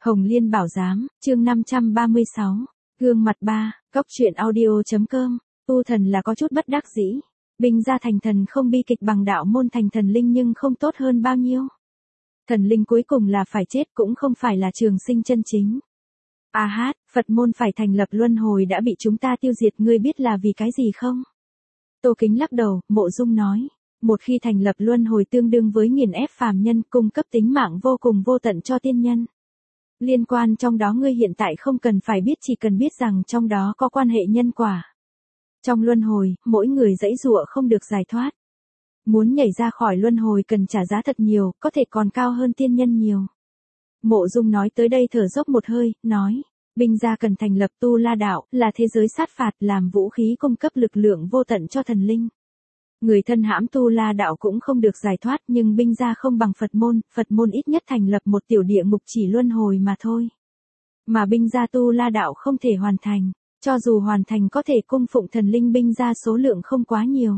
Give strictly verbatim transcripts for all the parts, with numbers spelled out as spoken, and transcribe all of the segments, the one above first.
Hồng Liên Bảo Giám, chương năm trăm ba mươi sáu, gương mặt ba, cốc truyện audio.com, tu thần là có chút bất đắc dĩ. Binh gia thành thần không bi kịch bằng đạo môn thành thần linh nhưng không tốt hơn bao nhiêu. Thần linh cuối cùng là phải chết cũng không phải là trường sinh chân chính. A hát, Phật môn phải thành lập luân hồi đã bị chúng ta tiêu diệt, ngươi biết là vì cái gì không? Tô Kính lắc đầu, Mộ Dung nói. Một khi thành lập luân hồi tương đương với nghiền ép phàm nhân, cung cấp tính mạng vô cùng vô tận cho tiên nhân. Liên quan trong đó ngươi hiện tại không cần phải biết, chỉ cần biết rằng trong đó có quan hệ nhân quả. Trong luân hồi, mỗi người giãy giụa không được giải thoát. Muốn nhảy ra khỏi luân hồi cần trả giá thật nhiều, có thể còn cao hơn tiên nhân nhiều. Mộ Dung nói tới đây thở dốc một hơi, nói, binh gia cần thành lập Tu La đạo, là thế giới sát phạt, làm vũ khí cung cấp lực lượng vô tận cho thần linh. Người thân hãm Tu La đạo cũng không được giải thoát, nhưng binh gia không bằng Phật môn, Phật môn ít nhất thành lập một tiểu địa ngục chỉ luân hồi mà thôi. Mà binh gia Tu La đạo không thể hoàn thành, cho dù hoàn thành có thể cung phụng thần linh, binh gia số lượng không quá nhiều.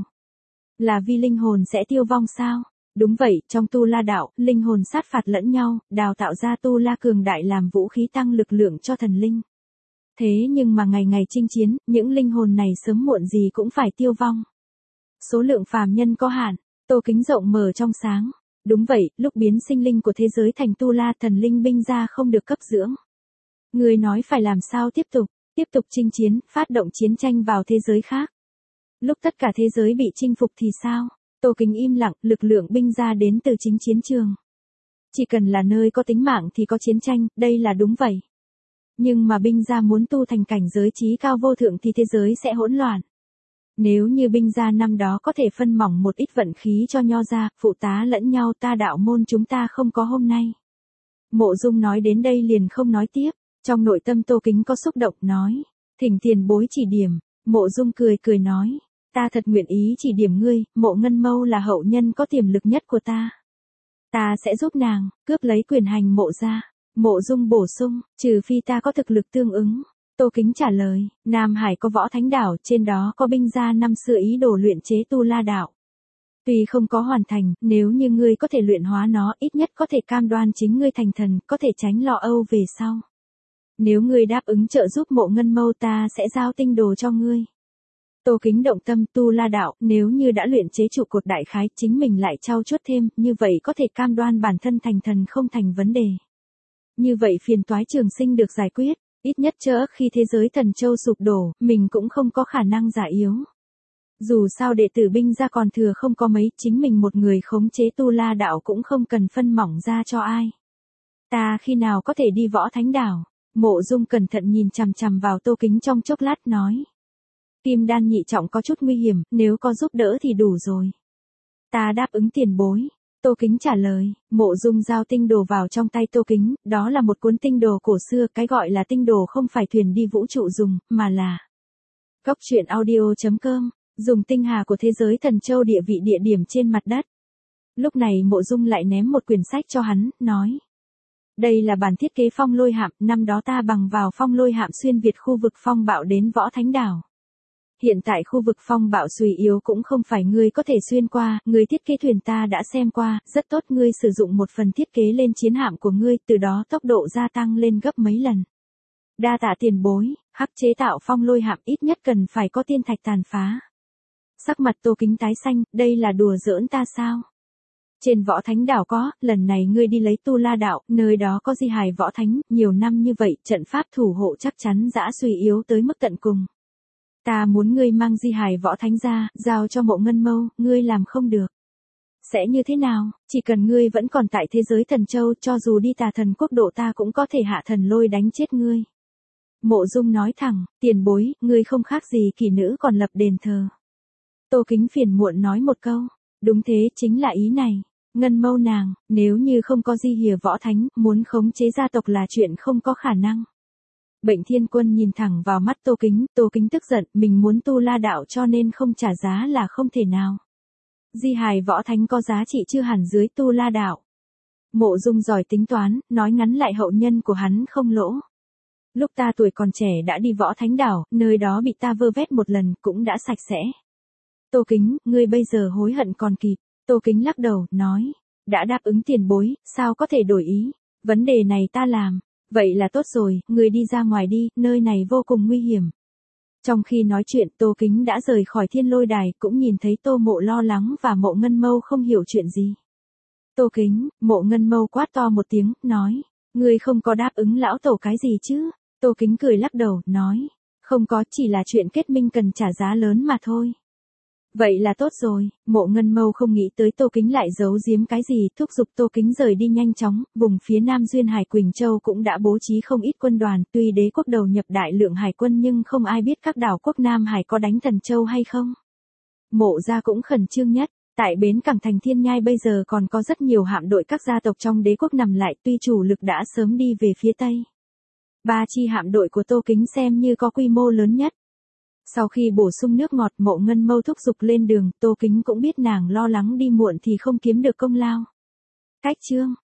Là vì linh hồn sẽ tiêu vong sao? Đúng vậy, trong Tu La đạo, linh hồn sát phạt lẫn nhau, đào tạo ra Tu La cường đại làm vũ khí tăng lực lượng cho thần linh. Thế nhưng mà ngày ngày chinh chiến, những linh hồn này sớm muộn gì cũng phải tiêu vong. Số lượng phàm nhân có hạn. Tô Kính rộng mở trong sáng. Đúng vậy, lúc biến sinh linh của thế giới thành Tu La, thần linh binh gia không được cấp dưỡng. Người nói phải làm sao tiếp tục, tiếp tục chinh chiến, phát động chiến tranh vào thế giới khác. Lúc tất cả thế giới bị chinh phục thì sao? Tô Kính im lặng, lực lượng binh gia đến từ chính chiến trường. Chỉ cần là nơi có tính mạng thì có chiến tranh, đây là đúng vậy. Nhưng mà binh gia muốn tu thành cảnh giới trí cao vô thượng thì thế giới sẽ hỗn loạn. Nếu như binh gia năm đó có thể phân mỏng một ít vận khí cho nho gia, phụ tá lẫn nhau, ta đạo môn chúng ta không có hôm nay. Mộ Dung nói đến đây liền không nói tiếp, trong nội tâm Tô Kính có xúc động, nói, thỉnh tiền bối chỉ điểm. Mộ Dung cười cười nói, ta thật nguyện ý chỉ điểm ngươi, Mộ Ngân Mâu là hậu nhân có tiềm lực nhất của ta. Ta sẽ giúp nàng, cướp lấy quyền hành Mộ gia. Mộ Dung bổ sung, trừ phi ta có thực lực tương ứng. Tô Kính trả lời, Nam Hải có Võ Thánh đảo, trên đó có binh gia năm xưa ý đồ luyện chế Tu La đạo. Tuy không có hoàn thành, nếu như ngươi có thể luyện hóa nó, ít nhất có thể cam đoan chính ngươi thành thần, có thể tránh lo âu về sau. Nếu ngươi đáp ứng trợ giúp Mộ Ngân Mâu, ta sẽ giao tinh đồ cho ngươi. Tô Kính động tâm, Tu La đạo, nếu như đã luyện chế trụ cột đại khái, chính mình lại trau chuốt thêm, như vậy có thể cam đoan bản thân thành thần không thành vấn đề. Như vậy phiền toái trường sinh được giải quyết. Ít nhất chớ khi thế giới thần châu sụp đổ, mình cũng không có khả năng giả yếu. Dù sao đệ tử binh gia còn thừa không có mấy, chính mình một người khống chế Tu La đạo cũng không cần phân mỏng ra cho ai. Ta khi nào có thể đi Võ Thánh đảo? Mộ Dung cẩn thận nhìn chằm chằm vào Tô Kính trong chốc lát, nói. Kim đan nhị trọng có chút nguy hiểm, nếu có giúp đỡ thì đủ rồi. Ta đáp ứng tiền bối. Tô Kính trả lời, Mộ Dung giao tinh đồ vào trong tay Tô Kính, đó là một cuốn tinh đồ cổ xưa, cái gọi là tinh đồ không phải thuyền đi vũ trụ dùng, mà là cốc truyện audio.com, dùng tinh hà của thế giới thần châu địa vị địa điểm trên mặt đất. Lúc này Mộ Dung lại ném một quyển sách cho hắn, nói. Đây là bản thiết kế phong lôi hạm, năm đó ta bằng vào phong lôi hạm xuyên việt khu vực phong bạo đến Võ Thánh đảo. Hiện tại khu vực phong bạo suy yếu cũng không phải ngươi có thể xuyên qua, ngươi thiết kế thuyền ta đã xem qua, rất tốt, ngươi sử dụng một phần thiết kế lên chiến hạm của ngươi, từ đó tốc độ gia tăng lên gấp mấy lần. Đa tạ tiền bối, hắc chế tạo phong lôi hạm ít nhất cần phải có tiên thạch tàn phá. Sắc mặt Tô Kính tái xanh, đây là đùa giỡn ta sao? Trên Võ Thánh đảo có, lần này ngươi đi lấy Tu La đạo, nơi đó có di hài Võ Thánh, nhiều năm như vậy, trận pháp thủ hộ chắc chắn dã suy yếu tới mức tận cùng. Ta muốn ngươi mang di hài Võ Thánh ra, giao cho Mộ Ngân Mâu, ngươi làm không được. Sẽ như thế nào, chỉ cần ngươi vẫn còn tại thế giới thần châu, cho dù đi Tà Thần quốc độ ta cũng có thể hạ thần lôi đánh chết ngươi. Mộ Dung nói thẳng, tiền bối, ngươi không khác gì kỳ nữ còn lập đền thờ. Tô Kính phiền muộn nói một câu, đúng thế, chính là ý này. Ngân Mâu nàng, nếu như không có di hìa Võ Thánh, muốn khống chế gia tộc là chuyện không có khả năng. Bệnh Thiên Quân nhìn thẳng vào mắt Tô Kính, Tô Kính tức giận, mình muốn Tu La đạo cho nên không trả giá là không thể nào. Di hài Võ Thánh có giá trị chưa hẳn dưới Tu La đạo. Mộ Dung giỏi tính toán, nói ngắn lại hậu nhân của hắn không lỗ. Lúc ta tuổi còn trẻ đã đi Võ Thánh đảo, nơi đó bị ta vơ vét một lần, cũng đã sạch sẽ. Tô Kính, ngươi bây giờ hối hận còn kịp. Tô Kính lắc đầu, nói, đã đáp ứng tiền bối, sao có thể đổi ý, vấn đề này ta làm. Vậy là tốt rồi, người đi ra ngoài đi, nơi này vô cùng nguy hiểm. Trong khi nói chuyện Tô Kính đã rời khỏi Thiên Lôi Đài, cũng nhìn thấy Tô Mộ lo lắng và Mộ Ngân Mâu không hiểu chuyện gì. Tô Kính, Mộ Ngân Mâu quát to một tiếng, nói, ngươi không có đáp ứng lão tổ cái gì chứ? Tô Kính cười lắc đầu, nói, không có, chỉ là chuyện kết minh cần trả giá lớn mà thôi. Vậy là tốt rồi, Mộ Ngân Mâu không nghĩ tới Tô Kính lại giấu giếm cái gì, thúc giục Tô Kính rời đi nhanh chóng, vùng phía Nam Duyên Hải Quỳnh Châu cũng đã bố trí không ít quân đoàn, tuy đế quốc đầu nhập đại lượng hải quân nhưng không ai biết các đảo quốc Nam Hải có đánh Thần Châu hay không. Mộ gia cũng khẩn trương nhất, tại bến cảng thành Thiên Nhai bây giờ còn có rất nhiều hạm đội các gia tộc trong đế quốc nằm lại, tuy chủ lực đã sớm đi về phía Tây. Ba chi hạm đội của Tô Kính xem như có quy mô lớn nhất. Sau khi bổ sung nước ngọt, Mộ Ngân Mâu thúc giục lên đường, Tô Kính cũng biết nàng lo lắng đi muộn thì không kiếm được công lao. Cách chương